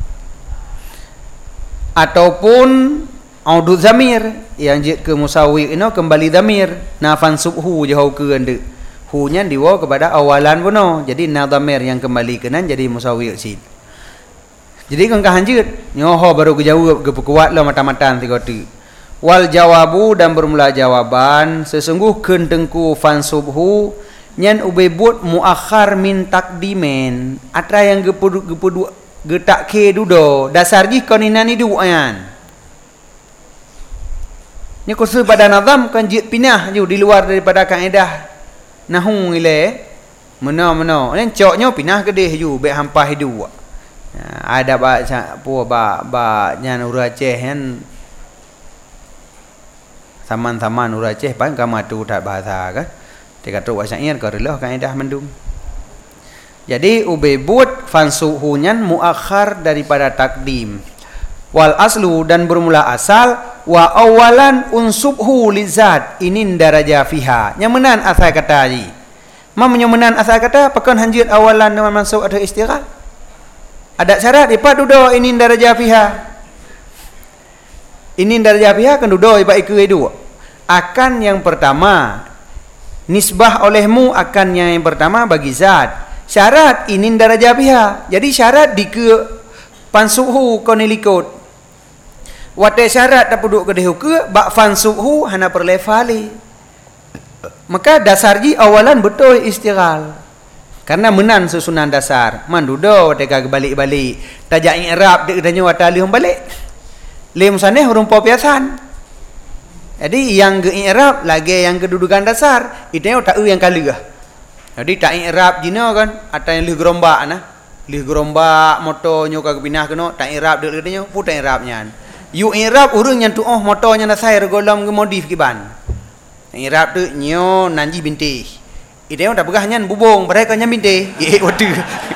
ataupun audud zamir yang jid ke musawi ino kembali zamir na fansubhu jauh ke ande hu nya diwa kepada awalan buno. Jadi na zamir yang kembali kenan jadi musawi sid. Jadi kan kahanjid nyoho baru kejawab ke kuat lah mata-matan tiga tu. Wal jawabu dan bermula jawaban sesungguh kendengku fansubhu nyan ubebut muakhar min takdimen atra yang gepudu getak ke dudo dasar ji koninani duan ni kursus pada nazam kan jid pinah ju di luar daripada kaedah nahwu ile meno nen coknyo pinah ke deh ju be hampah hidu ada ba nyan ura Aceh kan Taman-taman ura Aceh pan kamatu tak bahasa kan. Dia kata wasair ko relah kaedah mendung. Jadi ubebut fansuhunyan muakhar daripada takdim. Wal aslu dan bermula asal wa awalan unsubhu lizat inin daraja fiha. Nyamenan asal kata ji. Menyemenan asal kata pekan hanjut awalan dengan mansub atau istighal. Ada syarat ipat dudo inin daraja fiha. Ini darjah pihak kan duduk iba iku edu. Akan yang pertama nisbah olehmu akan yang pertama bagi zat. Syarat ini darjah pihak. Jadi syarat di ke pansuhu konilikot. Wate syarat tak duduk ke dehu ke bak fansuhu hana perlefali. Maka dasar ji awalan betul istighal. Karena menan susunan dasar. Man duduk teka balik-balik. Tajak i'rab dik tanya wata lihum balik. Lim saneh huruf piasan. Jadi yang ke i'rab lagi yang kedudukan dasar, itu tak yang kali gah. Jadi tak i'rab jina kan, atau yang lih gerombak nah. Lih gerombak motornya ka pinah kena tak i'rab dak katanya pu tak i'rabnya. Yu i'rab urang yang tuoh motornya na saya regolam ke modif kiban. I'rab tu nyo nanji binti. Itu tak pegahnya bubung, mereka nya binti. Waduh.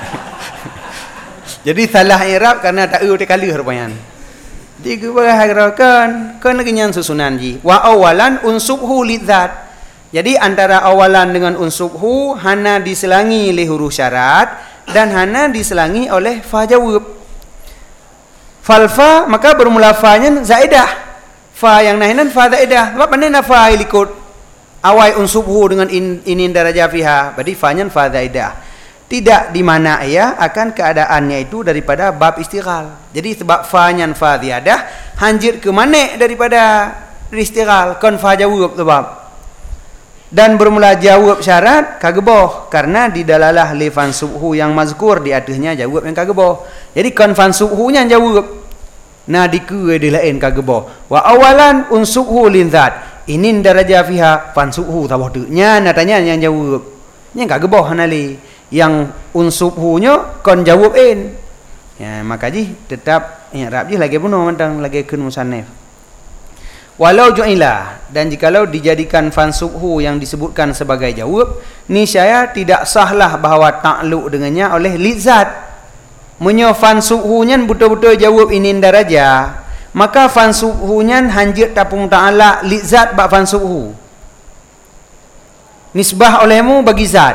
Jadi salah i'rab karena tak te kali rupanya. Tiga bahagarakan kan lagi nyan susunan ji wa awalan unsubhu lidzat. Jadi antara awalan dengan unsubhu hana diselangi oleh huruf syarat dan hana diselangi oleh fa jawab. Falfa maka bermula fa-nya zaidah. Fa yang nahinan fa zaidah. Sebab mana fa ikut awai unsubhu dengan inin darajah fiha. Berarti fa-nya fa zaidah. Tidak di mana ia akan keadaannya itu daripada bab istighal. Jadi sebab fa-nya fa ziyadah hanjir ke mana daripada istighal kon fa jawab sebab. Dan bermula jawab syarat kageboh karena di dalalah li fansubhu yang mazkur di atasnya jawab yang kageboh. Jadi kon fansubhu-nya jawab. Nah diku di lain kageboh. Wa awalan unsubhu linzat. Inin darajah fiha fansubhu tabah tu. Nya natanya yang jawab. Nya kageboh hanali. Yang unsubhunya kon jawab in. Ya maka ji tetap i'rab ji lagi bunuh mentang lagi kun musannif. Walau ju'ila dan jikalau dijadikan fansubhu yang disebutkan sebagai jawab, niscaya tidak sahlah bahawa takluk dengannya oleh lizat. Menyo fansubhunya betul-betul jawab inin daraja, maka fansubhunya hanjir tapung ta'ala lizat bak fansubhu. Nisbah olehmu bagi zat.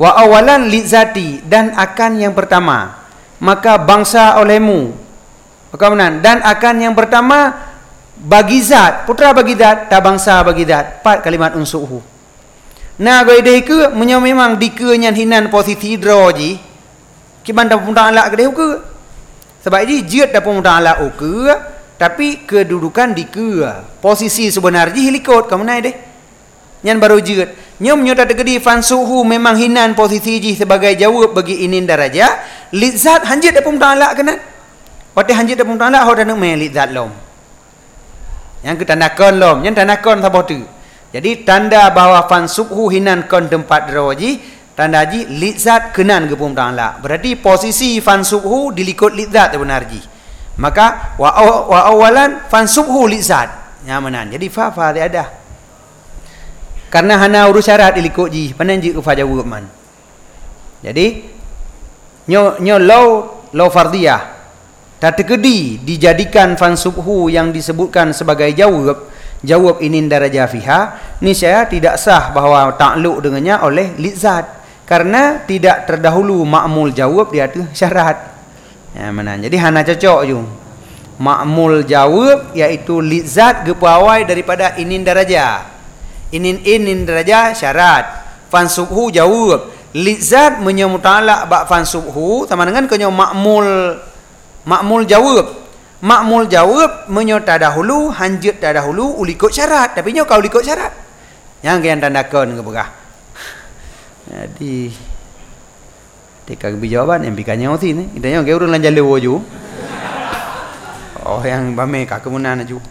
wa awalan li zati, dan akan yang pertama, maka bangsa olehmu. Maka menan, dan akan yang pertama bagi zat, putra bagi zat, ta bangsa bagi zat. 4 kalimat unsuhu. Nah goi dei ke memang dikeunyan hinan posisi droji. Kiban ta pun ta'ala ke deu ke. Sebab ini jeut ta pun ta'ala ke, tapi kedudukan di ke. Posisi sebenarnya hilikot kamu naik deh. Nyan baru jeut. Nyom nyota tegedi fansuhu memang hinan posisi ji sebagai jawab bagi inin daraja. Lizat hanjit ta pun ta'ala kena. Pati hanjit ta pun ta'ala ho dan me lizat lom. Yang ketandakan lom, yang tandakan sabah tu. Jadi tanda bahawa fansubhu hinan kon tempat roji, tanda ji lizat kenan ke pun ta'ala. Berarti posisi fansubhu dilikut lizat sebenarnya. Maka wa awalan fansubhu lizat. Nyamanan. Jadi fa dia ada. Karena hana urus syarat dilikut ji, panen ji ke fa jawab man. Jadi nyo law fardiyah. Tatekedi dijadikan fansubhu yang disebutkan sebagai jawab inin darajah fiha, ni saya tidak sah bahawa takluk dengannya oleh lizat, karena tidak terdahulu ma'mul jawab di atas syarat. Ya mana? Jadi hana cocok je. Ma'mul jawab iaitu lizat gepawai daripada inin darajah. Inin darajah syarat. Fansubhu jawab. Lizat menyamutala bak fansubhu sama dengan kenyo ma'mul jawab. Makmul jawab menyota dahulu, hanjut dahulu, ulikut syarat. Tapi nyo kau ulikut syarat. Yang kian tandakan ke begah. Jadi tika ke jawaban yang bikannya oti ni. Kita yang ke urang lan jale woju. Oh yang bame ka kemunan aju.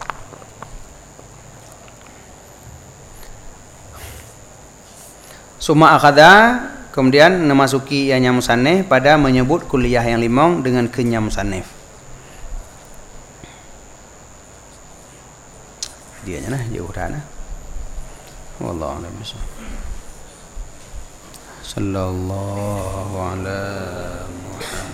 Suma akada, kemudian memasuki yang musannif pada menyebut kuliah yang limong dengan kenyam musannif. Dia nya nah jauh dah nah. Wallahu a'lam bishawab. Sallallahu ala Muhammad.